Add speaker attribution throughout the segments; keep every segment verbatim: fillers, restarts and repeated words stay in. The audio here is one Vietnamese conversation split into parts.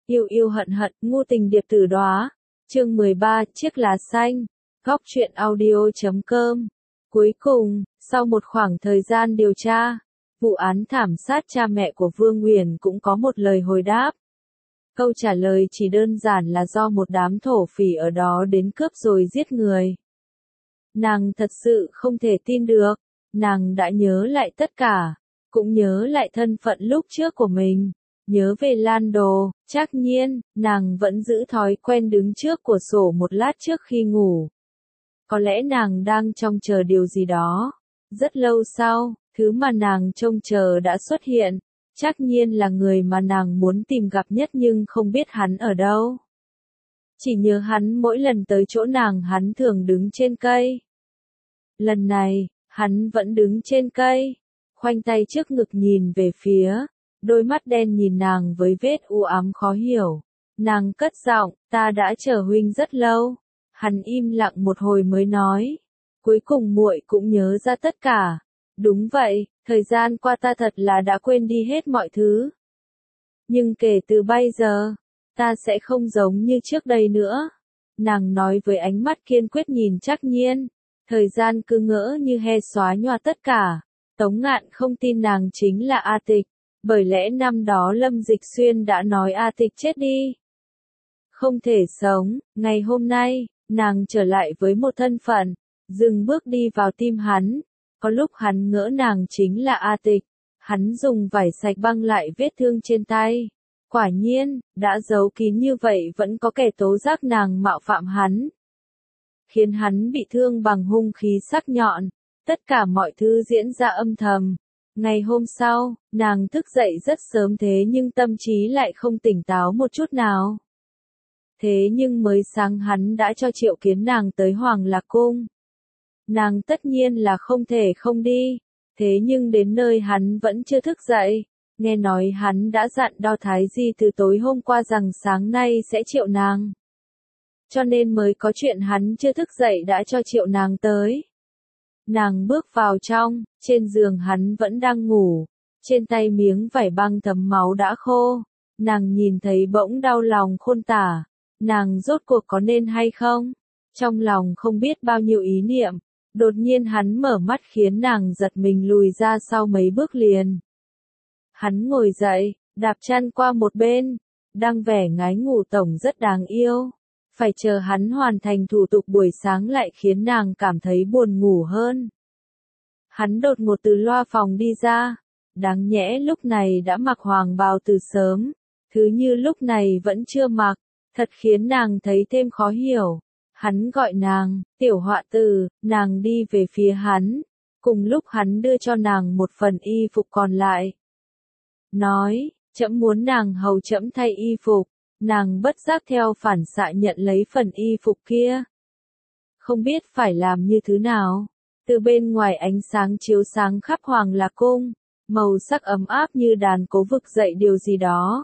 Speaker 1: Yêu yêu hận hận, ngu tình điệp tử đóa. Chương mười ba, chiếc lá xanh. Góc truyện audio chấm com. Cuối cùng, sau một khoảng thời gian điều tra, vụ án thảm sát cha mẹ của Vương Uyển cũng có một lời hồi đáp. Câu trả lời chỉ đơn giản là do một đám thổ phỉ ở đó đến cướp rồi giết người. Nàng thật sự không thể tin được, nàng đã nhớ lại tất cả, cũng nhớ lại thân phận lúc trước của mình, nhớ về Lan Đồ, Trác Nhiên, nàng vẫn giữ thói quen đứng trước cửa sổ một lát trước khi ngủ. Có lẽ nàng đang trông chờ điều gì đó. Rất lâu sau, thứ mà nàng trông chờ đã xuất hiện. Trác Nhiên là người mà nàng muốn tìm gặp nhất nhưng không biết hắn ở đâu. Chỉ nhớ hắn mỗi lần tới chỗ nàng hắn thường đứng trên cây. Lần này, hắn vẫn đứng trên cây, khoanh tay trước ngực nhìn về phía, đôi mắt đen nhìn nàng với vết u ám khó hiểu. Nàng cất giọng, ta đã chờ huynh rất lâu. Hắn im lặng một hồi mới nói, cuối cùng muội cũng nhớ ra tất cả. Đúng vậy, thời gian qua ta thật là đã quên đi hết mọi thứ. Nhưng kể từ bây giờ, ta sẽ không giống như trước đây nữa. Nàng nói với ánh mắt kiên quyết nhìn Trác Nhiên. Thời gian cứ ngỡ như he xóa nhòa tất cả. Tống Ngạn không tin nàng chính là A Tịch, bởi lẽ năm đó Lâm Dịch Xuyên đã nói A Tịch chết đi. Không thể sống, ngày hôm nay, nàng trở lại với một thân phận, dừng bước đi vào tim hắn. Có lúc hắn ngỡ nàng chính là A Tịch, hắn dùng vải sạch băng lại vết thương trên tay. Quả nhiên, đã giấu kín như vậy vẫn có kẻ tố giác nàng mạo phạm hắn, khiến hắn bị thương bằng hung khí sắc nhọn. Tất cả mọi thứ diễn ra âm thầm. Ngày hôm sau, nàng thức dậy rất sớm thế nhưng tâm trí lại không tỉnh táo một chút nào. Thế nhưng mới sáng hắn đã cho Triệu Kiến nàng tới Hoàng Lạc Cung. Nàng tất nhiên là không thể không đi. Thế nhưng đến nơi hắn vẫn chưa thức dậy. Nghe nói hắn đã dặn Đao Thái Di từ tối hôm qua rằng sáng nay sẽ triệu nàng. Cho nên mới có chuyện hắn chưa thức dậy đã cho triệu nàng tới. Nàng bước vào trong, trên giường hắn vẫn đang ngủ. Trên tay miếng vải băng thấm máu đã khô. Nàng nhìn thấy bỗng đau lòng khôn tả. Nàng rốt cuộc có nên hay không? Trong lòng không biết bao nhiêu ý niệm. Đột nhiên hắn mở mắt khiến nàng giật mình lùi ra sau mấy bước liền. Hắn ngồi dậy, đạp chân qua một bên. Đang vẻ ngái ngủ tổng rất đáng yêu. Phải chờ hắn hoàn thành thủ tục buổi sáng lại khiến nàng cảm thấy buồn ngủ hơn. Hắn đột ngột từ loa phòng đi ra. Đáng nhẽ lúc này đã mặc hoàng bào từ sớm. Thứ như lúc này vẫn chưa mặc. Thật khiến nàng thấy thêm khó hiểu. Hắn gọi nàng, tiểu họa tử, nàng đi về phía hắn. Cùng lúc hắn đưa cho nàng một phần y phục còn lại. Nói, trẫm muốn nàng hầu trẫm thay y phục. Nàng bất giác theo phản xạ nhận lấy phần y phục kia. Không biết phải làm như thế nào. Từ bên ngoài ánh sáng chiếu sáng khắp Hoàng Lạc Cung. Màu sắc ấm áp như đàn cố vực dậy điều gì đó.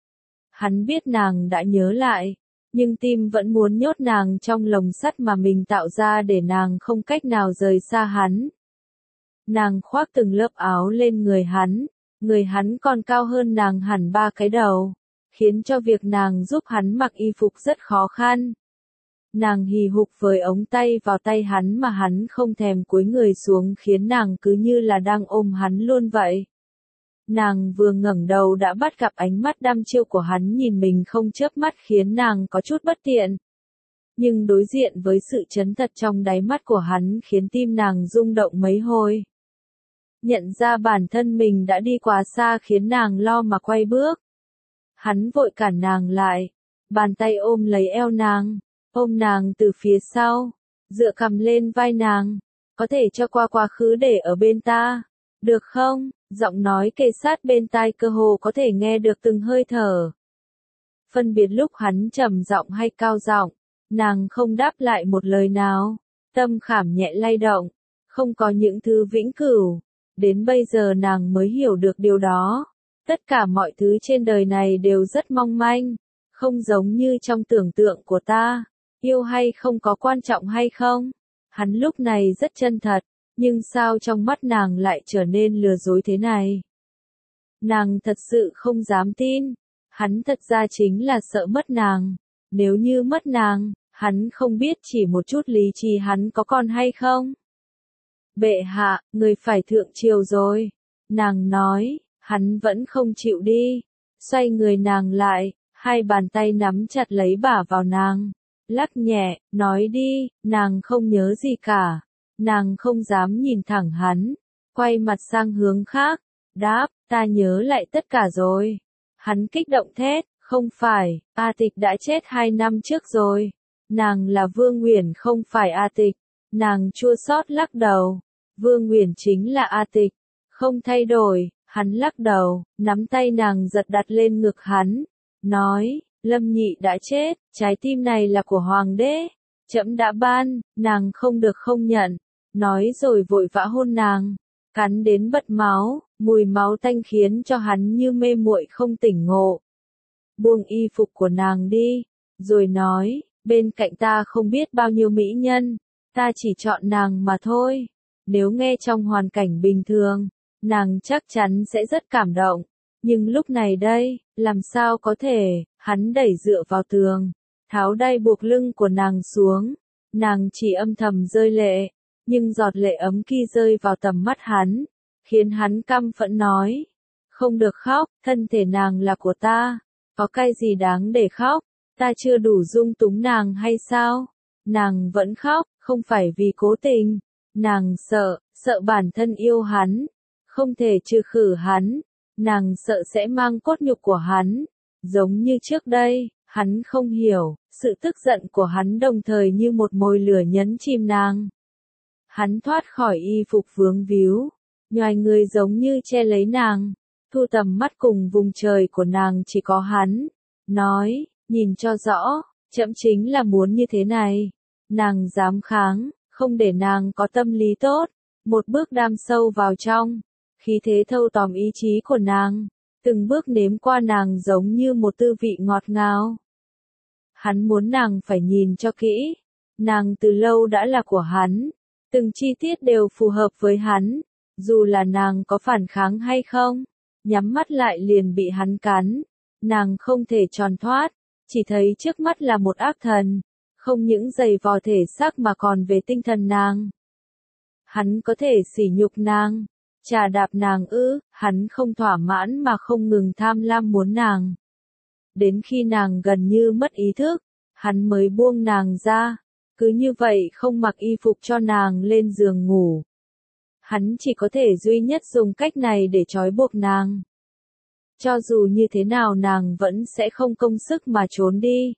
Speaker 1: Hắn biết nàng đã nhớ lại. Nhưng tim vẫn muốn nhốt nàng trong lồng sắt mà mình tạo ra để nàng không cách nào rời xa hắn. Nàng khoác từng lớp áo lên người hắn. Người hắn còn cao hơn nàng hẳn ba cái đầu. Khiến cho việc nàng giúp hắn mặc y phục rất khó khăn. Nàng hì hục với ống tay vào tay hắn mà hắn không thèm cúi người xuống khiến nàng cứ như là đang ôm hắn luôn vậy. Nàng vừa ngẩng đầu đã bắt gặp ánh mắt đăm chiêu của hắn nhìn mình không chớp mắt khiến nàng có chút bất tiện. Nhưng đối diện với sự chấn thật trong đáy mắt của hắn khiến tim nàng rung động mấy hồi. Nhận ra bản thân mình đã đi quá xa khiến nàng lo mà quay bước. Hắn vội cản nàng lại, bàn tay ôm lấy eo nàng, ôm nàng từ phía sau, dựa cằm lên vai nàng, có thể cho qua quá khứ để ở bên ta, được không? Giọng nói kề sát bên tai cơ hồ có thể nghe được từng hơi thở. Phân biệt lúc hắn trầm giọng hay cao giọng, nàng không đáp lại một lời nào, tâm khảm nhẹ lay động, không có những thứ vĩnh cửu, đến bây giờ nàng mới hiểu được điều đó. Tất cả mọi thứ trên đời này đều rất mong manh, không giống như trong tưởng tượng của ta. Yêu hay không có quan trọng hay không? Hắn lúc này rất chân thật, nhưng sao trong mắt nàng lại trở nên lừa dối thế này? Nàng thật sự không dám tin. Hắn thật ra chính là sợ mất nàng. Nếu như mất nàng, hắn không biết chỉ một chút lý trí hắn có còn hay không. Bệ hạ, người phải thượng triều rồi. Nàng nói, hắn vẫn không chịu đi. Xoay người nàng lại, hai bàn tay nắm chặt lấy bả vào nàng. Lắc nhẹ, nói đi, nàng không nhớ gì cả. Nàng không dám nhìn thẳng hắn. Quay mặt sang hướng khác. Đáp, ta nhớ lại tất cả rồi. Hắn kích động thét, không phải, A Tịch đã chết hai năm trước rồi. Nàng là Vương Uyển không phải A Tịch. Nàng chua xót lắc đầu. Vương Uyển chính là A Tịch. Không thay đổi, hắn lắc đầu, nắm tay nàng giật đặt lên ngực hắn. Nói, Lâm Nhị đã chết, trái tim này là của Hoàng đế. Trẫm đã ban, nàng không được không nhận. Nói rồi vội vã hôn nàng. Cắn đến bật máu, mùi máu tanh khiến cho hắn như mê muội không tỉnh ngộ. Buông y phục của nàng đi, rồi nói, bên cạnh ta không biết bao nhiêu mỹ nhân, ta chỉ chọn nàng mà thôi. Nếu nghe trong hoàn cảnh bình thường, nàng chắc chắn sẽ rất cảm động. Nhưng lúc này đây, làm sao có thể, hắn đẩy dựa vào tường, tháo đai buộc lưng của nàng xuống. Nàng chỉ âm thầm rơi lệ, nhưng giọt lệ ấm kia rơi vào tầm mắt hắn, khiến hắn căm phẫn nói. Không được khóc, thân thể nàng là của ta, có cái gì đáng để khóc, ta chưa đủ dung túng nàng hay sao? Nàng vẫn khóc, không phải vì cố tình, nàng sợ, sợ bản thân yêu hắn, không thể trừ khử hắn, nàng sợ sẽ mang cốt nhục của hắn, giống như trước đây, hắn không hiểu, sự tức giận của hắn đồng thời như một mồi lửa nhấn chìm nàng. Hắn thoát khỏi y phục vướng víu, nhoài người giống như che lấy nàng, thu tầm mắt cùng vùng trời của nàng chỉ có hắn, nói, nhìn cho rõ, trẫm chính là muốn như thế này. Nàng dám kháng, không để nàng có tâm lý tốt, một bước đam sâu vào trong, khí thế thâu tóm ý chí của nàng, từng bước nếm qua nàng giống như một tư vị ngọt ngào. Hắn muốn nàng phải nhìn cho kỹ, nàng từ lâu đã là của hắn, từng chi tiết đều phù hợp với hắn, dù là nàng có phản kháng hay không, nhắm mắt lại liền bị hắn cắn, nàng không thể tròn thoát, chỉ thấy trước mắt là một ác thần, không những giày vò thể xác mà còn về tinh thần nàng. Hắn có thể sỉ nhục nàng, trà đạp nàng ư, hắn không thỏa mãn mà không ngừng tham lam muốn nàng. Đến khi nàng gần như mất ý thức, hắn mới buông nàng ra, cứ như vậy không mặc y phục cho nàng lên giường ngủ. Hắn chỉ có thể duy nhất dùng cách này để trói buộc nàng. Cho dù như thế nào nàng vẫn sẽ không công sức mà trốn đi.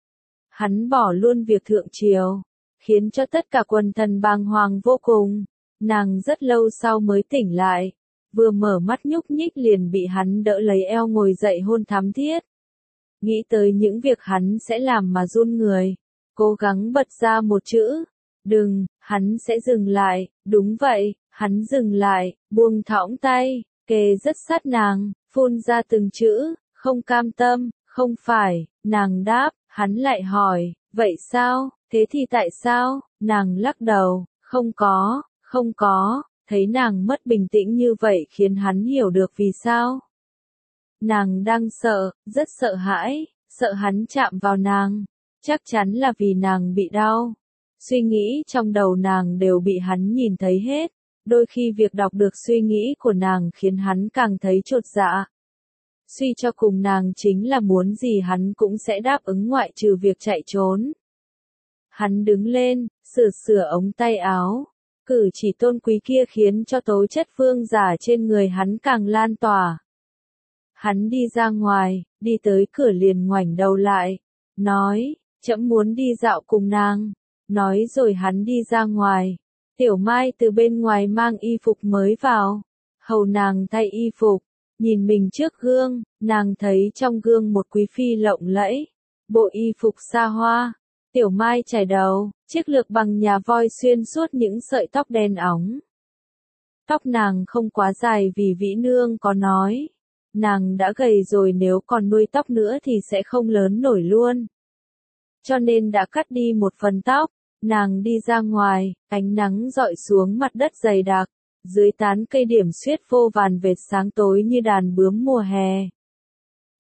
Speaker 1: Hắn bỏ luôn việc thượng triều, khiến cho tất cả quần thần bàng hoàng vô cùng. Nàng rất lâu sau mới tỉnh lại, vừa mở mắt nhúc nhích liền bị hắn đỡ lấy eo ngồi dậy hôn thắm thiết. Nghĩ tới những việc hắn sẽ làm mà run người, cố gắng bật ra một chữ, đừng, hắn sẽ dừng lại, đúng vậy, hắn dừng lại, buông thõng tay, kề rất sát nàng, phun ra từng chữ, không cam tâm, không phải, nàng đáp, hắn lại hỏi, vậy sao, thế thì tại sao, nàng lắc đầu, không có, không có, thấy nàng mất bình tĩnh như vậy khiến hắn hiểu được vì sao. Nàng đang sợ, rất sợ hãi, sợ hắn chạm vào nàng, chắc chắn là vì nàng bị đau. Suy nghĩ trong đầu nàng đều bị hắn nhìn thấy hết, đôi khi việc đọc được suy nghĩ của nàng khiến hắn càng thấy chột dạ. Suy cho cùng nàng chính là muốn gì hắn cũng sẽ đáp ứng ngoại trừ việc chạy trốn. Hắn đứng lên, sửa sửa ống tay áo, cử chỉ tôn quý kia khiến cho tố chất vương giả trên người hắn càng lan tỏa. Hắn đi ra ngoài, đi tới cửa liền ngoảnh đầu lại, nói, trẫm muốn đi dạo cùng nàng. Nói rồi hắn đi ra ngoài. Tiểu Mai từ bên ngoài mang y phục mới vào, hầu nàng thay y phục, nhìn mình trước gương, nàng thấy trong gương một quý phi lộng lẫy, bộ y phục xa hoa. Tiểu Mai chải đầu, chiếc lược bằng nhà voi xuyên suốt những sợi tóc đen óng. Tóc nàng không quá dài vì Vĩ Nương có nói, nàng đã gầy rồi nếu còn nuôi tóc nữa thì sẽ không lớn nổi luôn. Cho nên đã cắt đi một phần tóc, nàng đi ra ngoài, ánh nắng rọi xuống mặt đất dày đặc, dưới tán cây điểm xuyết vô vàn vệt sáng tối như đàn bướm mùa hè.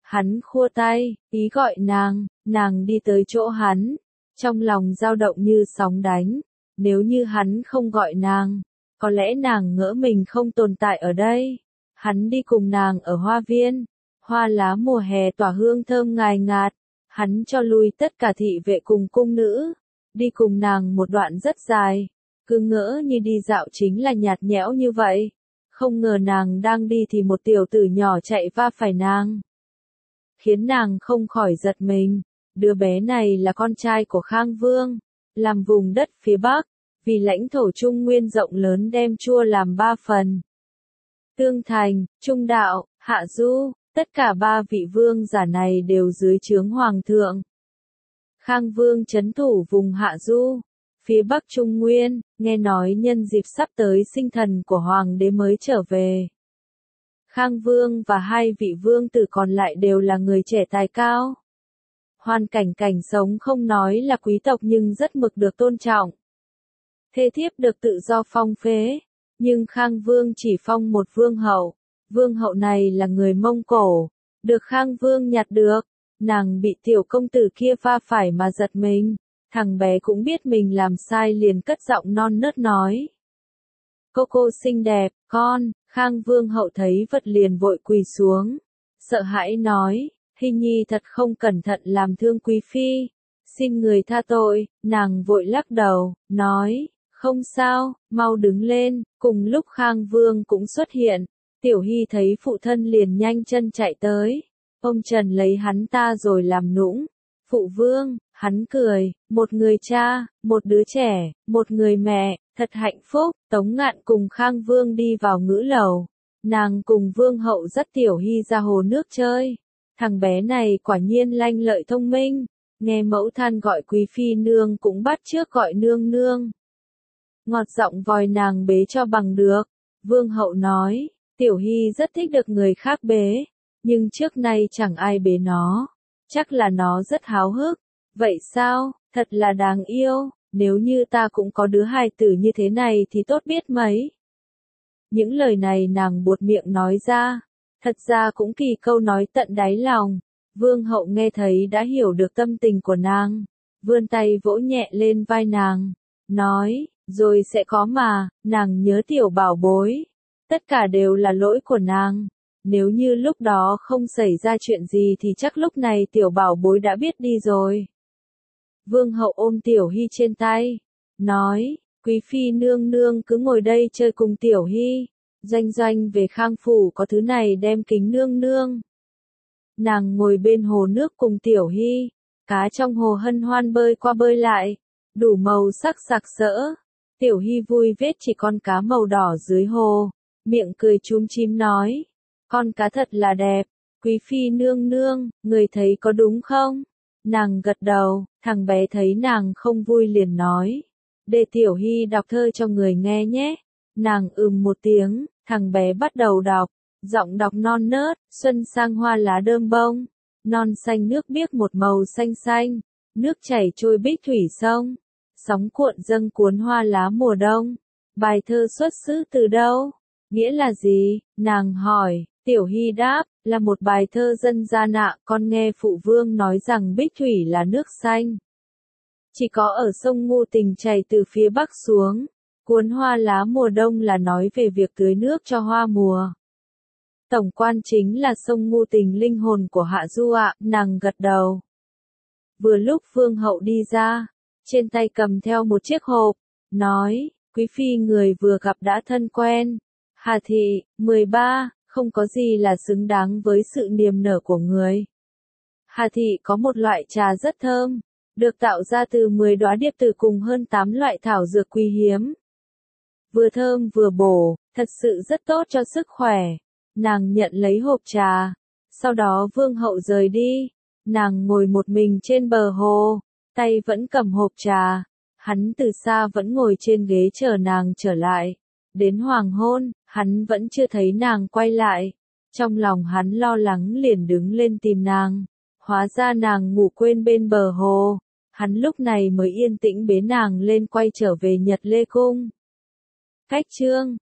Speaker 1: Hắn khua tay, ý gọi nàng, nàng đi tới chỗ hắn, trong lòng dao động như sóng đánh, nếu như hắn không gọi nàng, có lẽ nàng ngỡ mình không tồn tại ở đây. Hắn đi cùng nàng ở hoa viên, hoa lá mùa hè tỏa hương thơm ngài ngạt, hắn cho lui tất cả thị vệ cùng cung nữ, đi cùng nàng một đoạn rất dài, cứ ngỡ như đi dạo chính là nhạt nhẽo như vậy, không ngờ nàng đang đi thì một tiểu tử nhỏ chạy va phải nàng, khiến nàng không khỏi giật mình. Đứa bé này là con trai của Khang Vương, làm vùng đất phía Bắc, vì lãnh thổ Trung Nguyên rộng lớn đem chua làm ba phần. Tương Thành, Trung Đạo, Hạ Du, tất cả ba vị vương giả này đều dưới trướng hoàng thượng. Khang Vương trấn thủ vùng Hạ Du, phía Bắc Trung Nguyên, nghe nói nhân dịp sắp tới sinh thần của hoàng đế mới trở về. Khang Vương và hai vị vương tử còn lại đều là người trẻ tài cao. Hoàn cảnh cảnh sống không nói là quý tộc nhưng rất mực được tôn trọng. Thê thiếp được tự do phong phế, nhưng Khang Vương chỉ phong một vương hậu. Vương hậu này là người Mông Cổ, được Khang Vương nhặt được. Nàng bị tiểu công tử kia va phải mà giật mình. Thằng bé cũng biết mình làm sai liền cất giọng non nớt nói. Cô cô xinh đẹp, con. Khang Vương hậu thấy vật liền vội quỳ xuống. Sợ hãi nói, Hy Nhi thật không cẩn thận làm thương quý phi. Xin người tha tội. Nàng vội lắc đầu, nói, không sao, mau đứng lên. Cùng lúc Khang Vương cũng xuất hiện. Tiểu Hy thấy phụ thân liền nhanh chân chạy tới. Ông Trần lấy hắn ta rồi làm nũng. Phụ vương, hắn cười, một người cha, một đứa trẻ, một người mẹ, thật hạnh phúc. Tống Ngạn cùng Khang Vương đi vào ngữ lầu. Nàng cùng vương hậu dắt Tiểu Hy ra hồ nước chơi. Thằng bé này quả nhiên lanh lợi thông minh. Nghe mẫu thân gọi quý phi nương cũng bắt chước gọi nương nương. Ngọt giọng vòi nàng bế cho bằng được. Vương hậu nói, Tiểu Hy rất thích được người khác bế. Nhưng trước nay chẳng ai bế nó. Chắc là nó rất háo hức. Vậy sao, thật là đáng yêu. Nếu như ta cũng có đứa hài tử như thế này thì tốt biết mấy. Những lời này nàng buột miệng nói ra. Thật ra cũng kỳ câu nói tận đáy lòng. Vương hậu nghe thấy đã hiểu được tâm tình của nàng. Vươn tay vỗ nhẹ lên vai nàng. Nói, rồi sẽ có mà, nàng nhớ tiểu bảo bối. Tất cả đều là lỗi của nàng. Nếu như lúc đó không xảy ra chuyện gì thì chắc lúc này tiểu bảo bối đã biết đi rồi. Vương hậu ôm Tiểu Hy trên tay. Nói, quý phi nương nương cứ ngồi đây chơi cùng Tiểu Hy. Doanh doanh về Khang phủ có thứ này đem kính nương nương. Nàng ngồi bên hồ nước cùng Tiểu Hy. Cá trong hồ hân hoan bơi qua bơi lại. Đủ màu sắc sặc sỡ. Tiểu Hy vui vết chỉ con cá màu đỏ dưới hồ. Miệng cười chúm chím nói. Con cá thật là đẹp. Quý phi nương nương, người thấy có đúng không? Nàng gật đầu, thằng bé thấy nàng không vui liền nói. Để Tiểu Hy đọc thơ cho người nghe nhé. Nàng ừm một tiếng, thằng bé bắt đầu đọc. Giọng đọc non nớt, xuân sang hoa lá đơm bông. Non xanh nước biếc một màu xanh xanh. Nước chảy trôi bích thủy sông. Sóng cuộn dâng cuốn hoa lá mùa đông. Bài thơ xuất xứ từ đâu? Nghĩa là gì? Nàng hỏi. Tiểu Hy đáp, là một bài thơ dân gian ạ. Con nghe phụ vương nói rằng bích thủy là nước xanh. Chỉ có ở sông Ngô Tình chảy từ phía bắc xuống. Cuốn hoa lá mùa đông là nói về việc tưới nước cho hoa mùa. Tổng quan chính là sông Ngô Tình linh hồn của Hạ Du ạ. Nàng gật đầu. Vừa lúc vương hậu đi ra, trên tay cầm theo một chiếc hộp, nói, quý phi người vừa gặp đã thân quen. Hà thị, mười ba, không có gì là xứng đáng với sự niềm nở của người. Hà thị có một loại trà rất thơm, được tạo ra từ mười đóa điệp tử cùng hơn tám loại thảo dược quý hiếm. Vừa thơm vừa bổ, thật sự rất tốt cho sức khỏe. Nàng nhận lấy hộp trà. Sau đó vương hậu rời đi. Nàng ngồi một mình trên bờ hồ, tay vẫn cầm hộp trà. Hắn từ xa vẫn ngồi trên ghế chờ nàng trở lại. Đến hoàng hôn, hắn vẫn chưa thấy nàng quay lại. Trong lòng hắn lo lắng liền đứng lên tìm nàng. Hóa ra nàng ngủ quên bên bờ hồ. Hắn lúc này mới yên tĩnh bế nàng lên quay trở về Nhật Lê Cung. Cách chương